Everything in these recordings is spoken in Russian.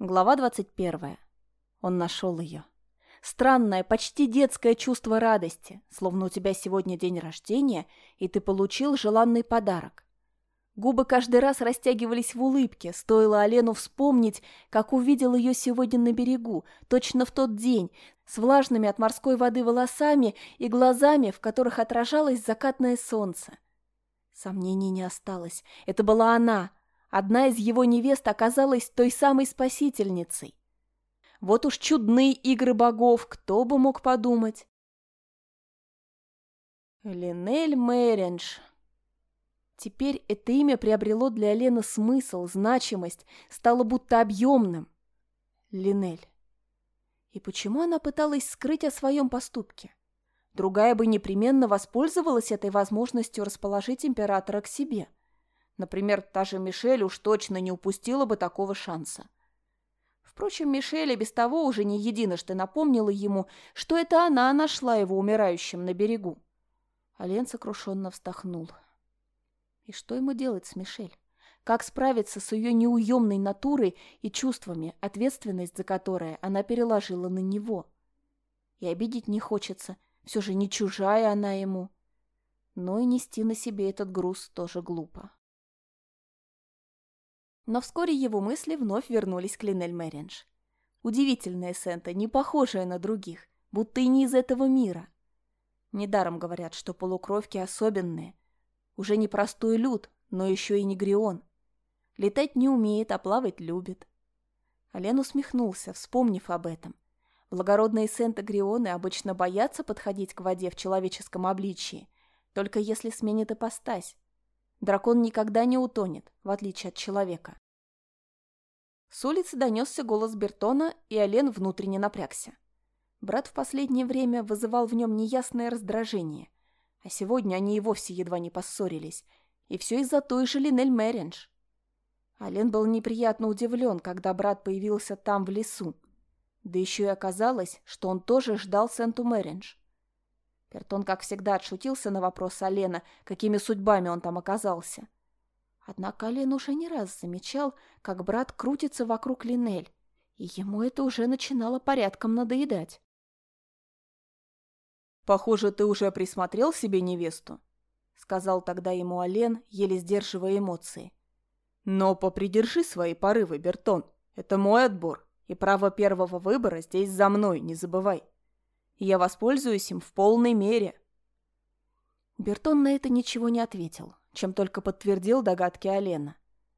Глава 21. Он нашел ее. Странное, почти детское чувство радости, словно у тебя сегодня день рождения, и ты получил желанный подарок. Губы каждый раз растягивались в улыбке, стоило Алену вспомнить, как увидел ее сегодня на берегу, точно в тот день, с влажными от морской воды волосами и глазами, в которых отражалось закатное солнце. Сомнений не осталось. Это была она. Одна из его невест оказалась той самой спасительницей. Вот уж чудные игры богов, кто бы мог подумать. Линель Мэрендж. Теперь это имя приобрело для Алены смысл, значимость, стало будто объемным. Линель. И почему она пыталась скрыть о своем поступке? Другая бы непременно воспользовалась этой возможностью расположить императора к себе. Например, та же Мишель уж точно не упустила бы такого шанса. Впрочем, Мишель и без того уже не единожды напомнила ему, что это она нашла его умирающим на берегу. Ален сокрушенно вздохнул. И что ему делать с Мишель? Как справиться с ее неуемной натурой и чувствами, ответственность за которые она переложила на него? И обидеть не хочется, все же не чужая она ему. Но и нести на себе этот груз тоже глупо. Но вскоре его мысли вновь вернулись к Линель Мэрендж. Удивительная Сента, не похожая на других, будто и не из этого мира. Недаром говорят, что полукровки особенные. Уже не простой люд, но еще и не грион. Летать не умеет, а плавать любит. Ален усмехнулся, вспомнив об этом. Благородные Сента-грионы обычно боятся подходить к воде в человеческом обличии, только если сменит ипостась. Дракон никогда не утонет, в отличие от человека. С улицы донесся голос Бертона, и Ален внутренне напрягся. Брат в последнее время вызывал в нем неясное раздражение, а сегодня они и вовсе едва не поссорились, и все из-за той же Линель Мэрендж. Ален был неприятно удивлен, когда брат появился там, в лесу. Да еще и оказалось, что он тоже ждал Сенту Мэрендж. Бертон, как всегда, отшутился на вопрос Алена, какими судьбами он там оказался. Однако Ален уже не раз замечал, как брат крутится вокруг Линель, и ему это уже начинало порядком надоедать. «Похоже, ты уже присмотрел себе невесту», — сказал тогда ему Ален, еле сдерживая эмоции. «Но попридержи свои порывы, Бертон. Это мой отбор, и право первого выбора здесь за мной, не забывай. Я воспользуюсь им в полной мере». Бертон на это ничего не ответил, чем только подтвердил догадки Алена.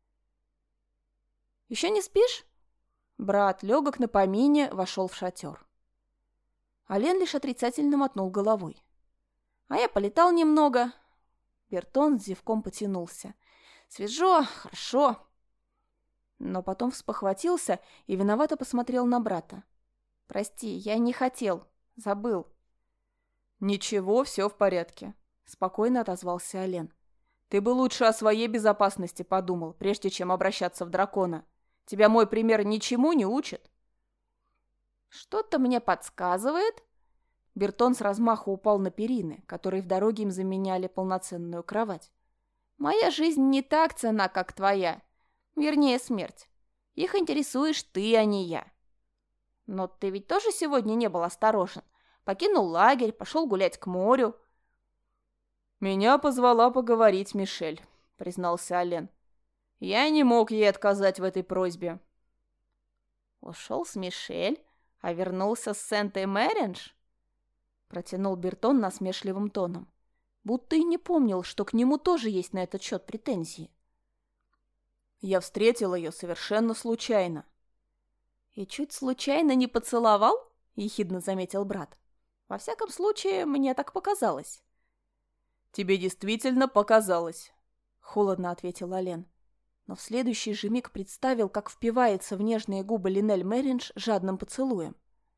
«Еще не спишь?» Брат, легок на помине, вошел в шатер. Ален лишь отрицательно мотнул головой. «А я полетал немного». Бертон с зевком потянулся. «Свежо, хорошо». Но потом спохватился и виновато посмотрел на брата. «Прости, я не хотел. Забыл». «Ничего, все в порядке», — спокойно отозвался Ален. «Ты бы лучше о своей безопасности подумал, прежде чем обращаться в дракона. Тебя мой пример ничему не учит». «Что-то мне подсказывает». Бертон с размаху упал на перины, которые в дороге им заменяли полноценную кровать. «Моя жизнь не так ценна, как твоя. Вернее, смерть. Их интересуешь ты, а не я. Но ты ведь тоже сегодня не был осторожен. Покинул лагерь, пошел гулять к морю». «Меня позвала поговорить Мишель», — признался Ален. «Я не мог ей отказать в этой просьбе». «Ушел с Мишель, а вернулся с Сентой Мэрендж?» — протянул Бертон насмешливым тоном, будто и не помнил, что к нему тоже есть на этот счет претензии. «Я встретил ее совершенно случайно». «И чуть случайно не поцеловал?» — ехидно заметил брат. «Во всяком случае, мне так показалось». «Тебе действительно показалось», — холодно ответил Ален. Но в следующий же миг представил, как впивается в нежные губы Линель Мэрендж жадным поцелуем.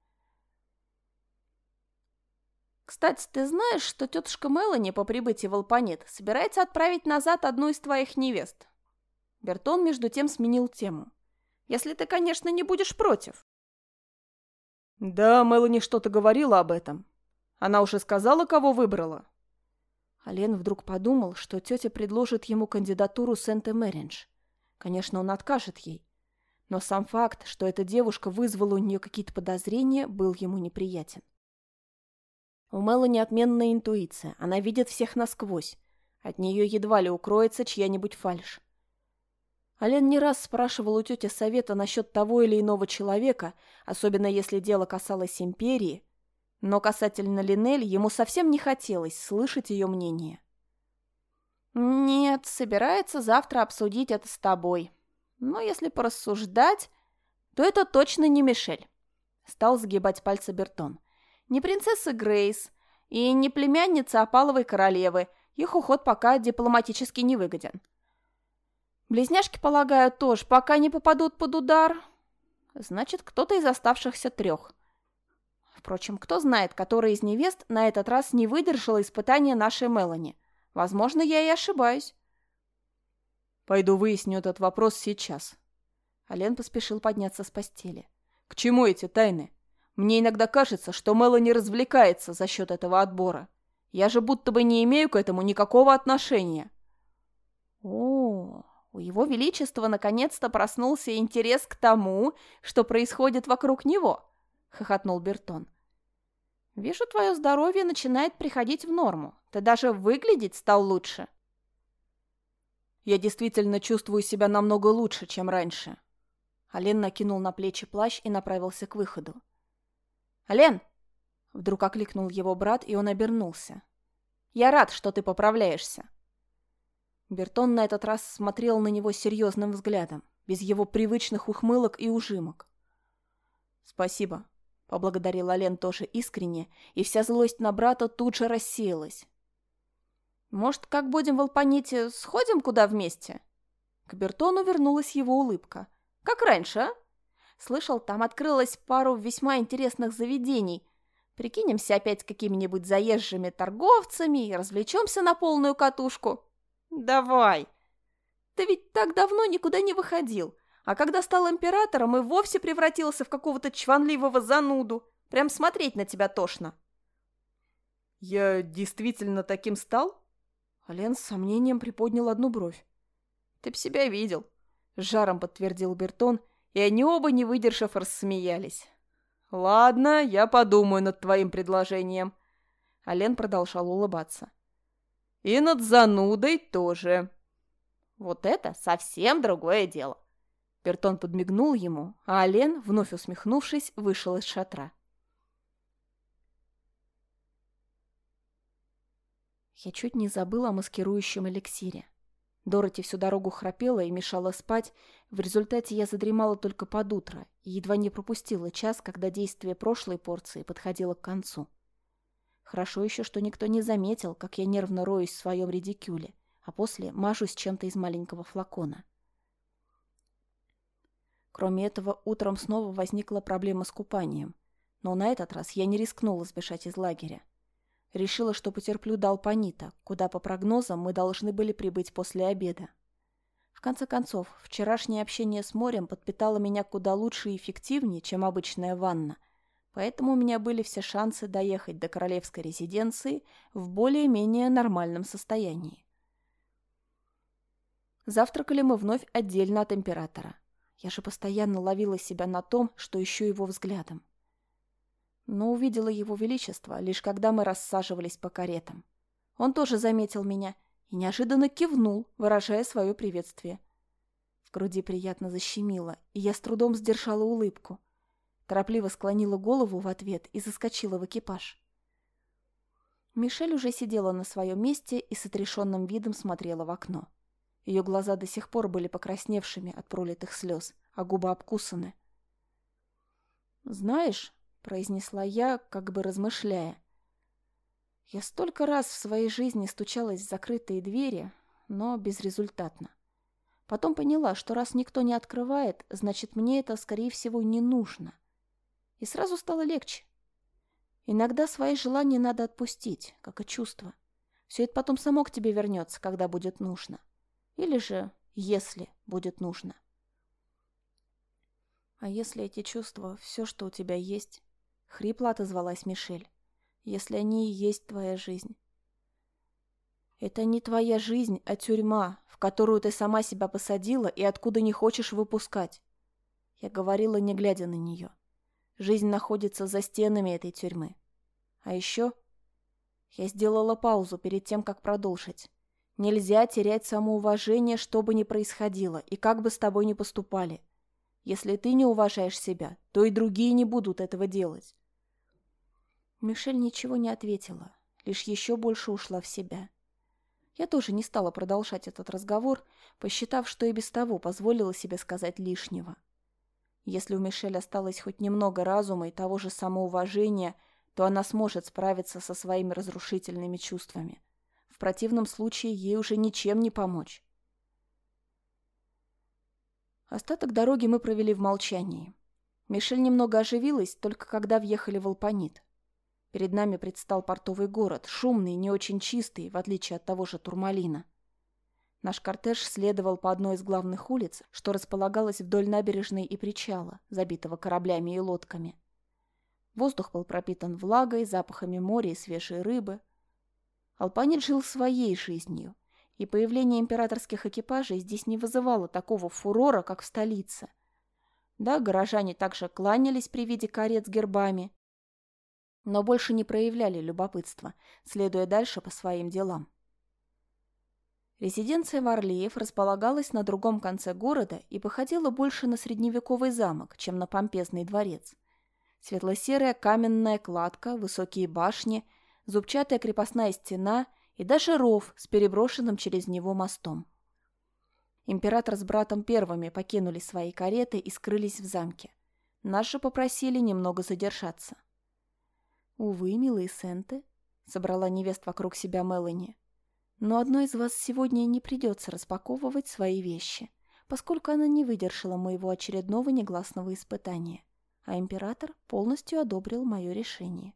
«Кстати, ты знаешь, что тетушка Мелани по прибытии в Алпанет собирается отправить назад одну из твоих невест?» Бертон между тем сменил тему. «Если ты, конечно, не будешь против». «Да, Мелани что-то говорила об этом. Она уже сказала, кого выбрала?» Ален вдруг подумал, что тетя предложит ему кандидатуру Сенты Мэрендж. Конечно, он откажет ей. Но сам факт, что эта девушка вызвала у нее какие-то подозрения, был ему неприятен. У Мелани отменная интуиция, она видит всех насквозь. От нее едва ли укроется чья-нибудь фальшь. Ален не раз спрашивал у тети совета насчет того или иного человека, особенно если дело касалось империи, но касательно Линель ему совсем не хотелось слышать ее мнение. «Нет, собирается завтра обсудить это с тобой. Но если порассуждать, то это точно не Мишель», — стал сгибать пальцы Бертон. «Не принцесса Грейс и не племянница опаловой королевы, их уход пока дипломатически невыгоден. Близняшки, полагаю, тоже пока не попадут под удар. Значит, кто-то из оставшихся 3. Впрочем, кто знает, которая из невест на этот раз не выдержала испытания нашей Мелани. Возможно, я и ошибаюсь». «Пойду выясню этот вопрос сейчас». Ален поспешил подняться с постели. «К чему эти тайны? Мне иногда кажется, что Мелани развлекается за счет этого отбора. Я же будто бы не имею к этому никакого отношения». «О, у его величества наконец-то проснулся интерес к тому, что происходит вокруг него», — хохотнул Бертон. «Вижу, твое здоровье начинает приходить в норму. Ты даже выглядеть стал лучше». «Я действительно чувствую себя намного лучше, чем раньше». Ален накинул на плечи плащ и направился к выходу. «Ален!» — вдруг окликнул его брат, и он обернулся. «Я рад, что ты поправляешься». Бертон на этот раз смотрел на него серьезным взглядом, без его привычных ухмылок и ужимок. «Спасибо», — поблагодарил Ален тоже искренне, и вся злость на брата тут же рассеялась. «Может, как будем в Алпаните, сходим куда вместе?» К Бертону вернулась его улыбка. «Как раньше, а? Слышал, там открылось пару весьма интересных заведений. Прикинемся опять какими-нибудь заезжими торговцами и развлечемся на полную катушку». «Давай! Ты ведь так давно никуда не выходил, а когда стал императором и вовсе превратился в какого-то чванливого зануду. Прям смотреть на тебя тошно». «Я действительно таким стал?» Ален с сомнением приподнял одну бровь. «Ты б себя видел», — с жаром подтвердил Бертон, и они оба, не выдержав, рассмеялись. «Ладно, я подумаю над твоим предложением». Ален продолжал улыбаться. «И над занудой тоже». «Вот это совсем другое дело». Бертон подмигнул ему, а Ален, вновь усмехнувшись, вышел из шатра. Я чуть не забыла о маскирующем эликсире. Дороти всю дорогу храпела и мешала спать, в результате я задремала только под утро и едва не пропустила час, когда действие прошлой порции подходило к концу. Хорошо еще, что никто не заметил, как я нервно роюсь в своем редикюле, а после мажусь чем-то из маленького флакона. Кроме этого, утром снова возникла проблема с купанием, но на этот раз я не рискнула сбежать из лагеря. Решила, что потерплю до Алпанита, куда, по прогнозам, мы должны были прибыть после обеда. В конце концов, вчерашнее общение с морем подпитало меня куда лучше и эффективнее, чем обычная ванна, поэтому у меня были все шансы доехать до королевской резиденции в более-менее нормальном состоянии. Завтракали мы вновь отдельно от императора. Я же постоянно ловила себя на том, что ищу его взглядом. Но увидела его величество, лишь когда мы рассаживались по каретам. Он тоже заметил меня и неожиданно кивнул, выражая свое приветствие. В груди приятно защемило, и я с трудом сдержала улыбку. Торопливо склонила голову в ответ и заскочила в экипаж. Мишель уже сидела на своем месте и с отрешенным видом смотрела в окно. Ее глаза до сих пор были покрасневшими от пролитых слез, а губы обкусаны. «Знаешь», — произнесла я, как бы размышляя, «я столько раз в своей жизни стучалась в закрытые двери, но безрезультатно. Потом поняла, что раз никто не открывает, значит, мне это, скорее всего, не нужно. И сразу стало легче. Иногда свои желания надо отпустить, как и чувства. Все это потом само к тебе вернется, когда будет нужно. Или же, если будет нужно. А если эти чувства — все, что у тебя есть?» — хрипло отозвалась Мишель. «Если они и есть твоя жизнь?» «Это не твоя жизнь, а тюрьма, в которую ты сама себя посадила и откуда не хочешь выпускать. Я говорила, не глядя на нее. Жизнь находится за стенами этой тюрьмы. А еще... Я сделала паузу перед тем, как продолжить. Нельзя терять самоуважение, что бы ни происходило, и как бы с тобой ни поступали. Если ты не уважаешь себя, то и другие не будут этого делать. Мишель ничего не ответила, лишь еще больше ушла в себя. Я тоже не стала продолжать этот разговор, посчитав, что и без того позволила себе сказать лишнего. Если у Мишель осталось хоть немного разума и того же самоуважения, то она сможет справиться со своими разрушительными чувствами. В противном случае ей уже ничем не помочь. Остаток дороги мы провели в молчании. Мишель немного оживилась, только когда въехали в Алпанит. Перед нами предстал портовый город, шумный, не очень чистый, в отличие от того же Турмалина. Наш кортеж следовал по одной из главных улиц, что располагалась вдоль набережной и причала, забитого кораблями и лодками. Воздух был пропитан влагой, запахами моря и свежей рыбы. Алпанит жил своей жизнью, и появление императорских экипажей здесь не вызывало такого фурора, как в столице. Да, горожане также кланялись при виде карет с гербами, но больше не проявляли любопытства, следуя дальше по своим делам. Резиденция Варлеев располагалась на другом конце города и походила больше на средневековый замок, чем на помпезный дворец. Светло-серая каменная кладка, высокие башни, зубчатая крепостная стена и даже ров с переброшенным через него мостом. Император с братом первыми покинули свои кареты и скрылись в замке. Нас же попросили немного задержаться. «Увы, милые Сенты», — собрала невест вокруг себя Мелани, «но одной из вас сегодня не придется распаковывать свои вещи, поскольку она не выдержала моего очередного негласного испытания, а император полностью одобрил мое решение».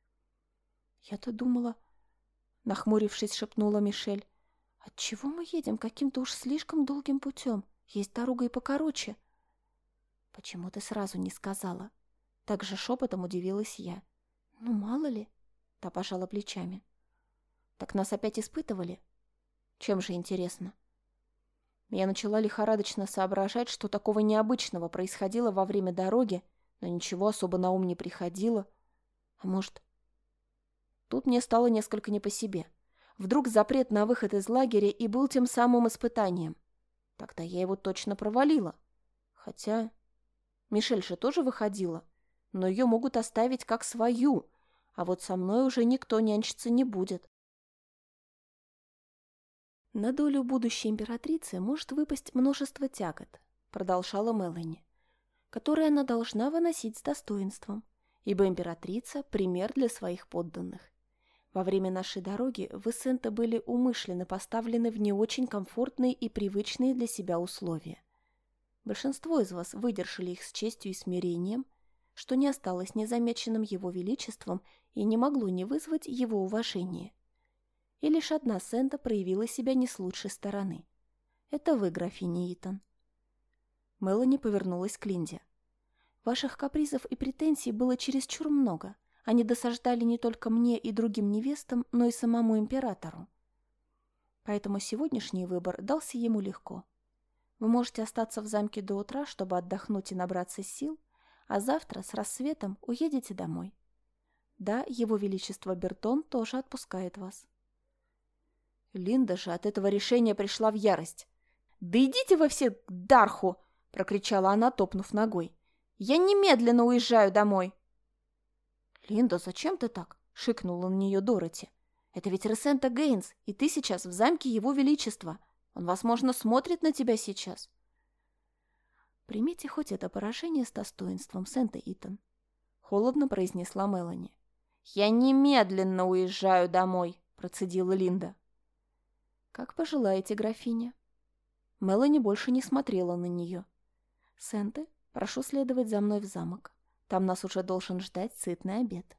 «Я-то думала...» — нахмурившись, шепнула Мишель. «Отчего мы едем каким-то уж слишком долгим путем? Есть дорога и покороче». «Почему ты сразу не сказала?» Так же шепотом удивилась я. «Ну, мало ли», — та пожала плечами. «Так нас опять испытывали? Чем же интересно?» Я начала лихорадочно соображать, что такого необычного происходило во время дороги, но ничего особо на ум не приходило. А может... Тут мне стало несколько не по себе. Вдруг запрет на выход из лагеря и был тем самым испытанием. Тогда я его точно провалила. Хотя... Мишель же тоже выходила, но ее могут оставить как свою, а вот со мной уже никто нянчиться не будет. «На долю будущей императрицы может выпасть множество тягот», — продолжала Мелани, «которые она должна выносить с достоинством, ибо императрица — пример для своих подданных. Во время нашей дороги вы, Сенты, были умышленно поставлены в не очень комфортные и привычные для себя условия. Большинство из вас выдержали их с честью и смирением, что не осталось незамеченным его величеством и не могло не вызвать его уважения. И лишь одна Сента проявила себя не с лучшей стороны. Это вы, графиня Итан». Мелани повернулась к Линде. «Ваших капризов и претензий было чересчур много. Они досаждали не только мне и другим невестам, но и самому императору. Поэтому сегодняшний выбор дался ему легко. Вы можете остаться в замке до утра, чтобы отдохнуть и набраться сил, а завтра с рассветом уедете домой. Да, его величество Бертон тоже отпускает вас». Линда же от этого решения пришла в ярость. «Да идите вы все к Дарху!» — прокричала она, топнув ногой. «Я немедленно уезжаю домой!» «Линда, зачем ты так?» — шикнула на нее Дороти. «Это ведь Ресента Гейнс, и ты сейчас в замке его величества. Он, возможно, смотрит на тебя сейчас». «Примите хоть это поражение с достоинством, Сента Итан», — холодно произнесла Мелани. «Я немедленно уезжаю домой», — процедила Линда. «Как пожелаете, графиня». Мелани больше не смотрела на нее. «Сенты, прошу следовать за мной в замок. Там нас уже должен ждать сытный обед».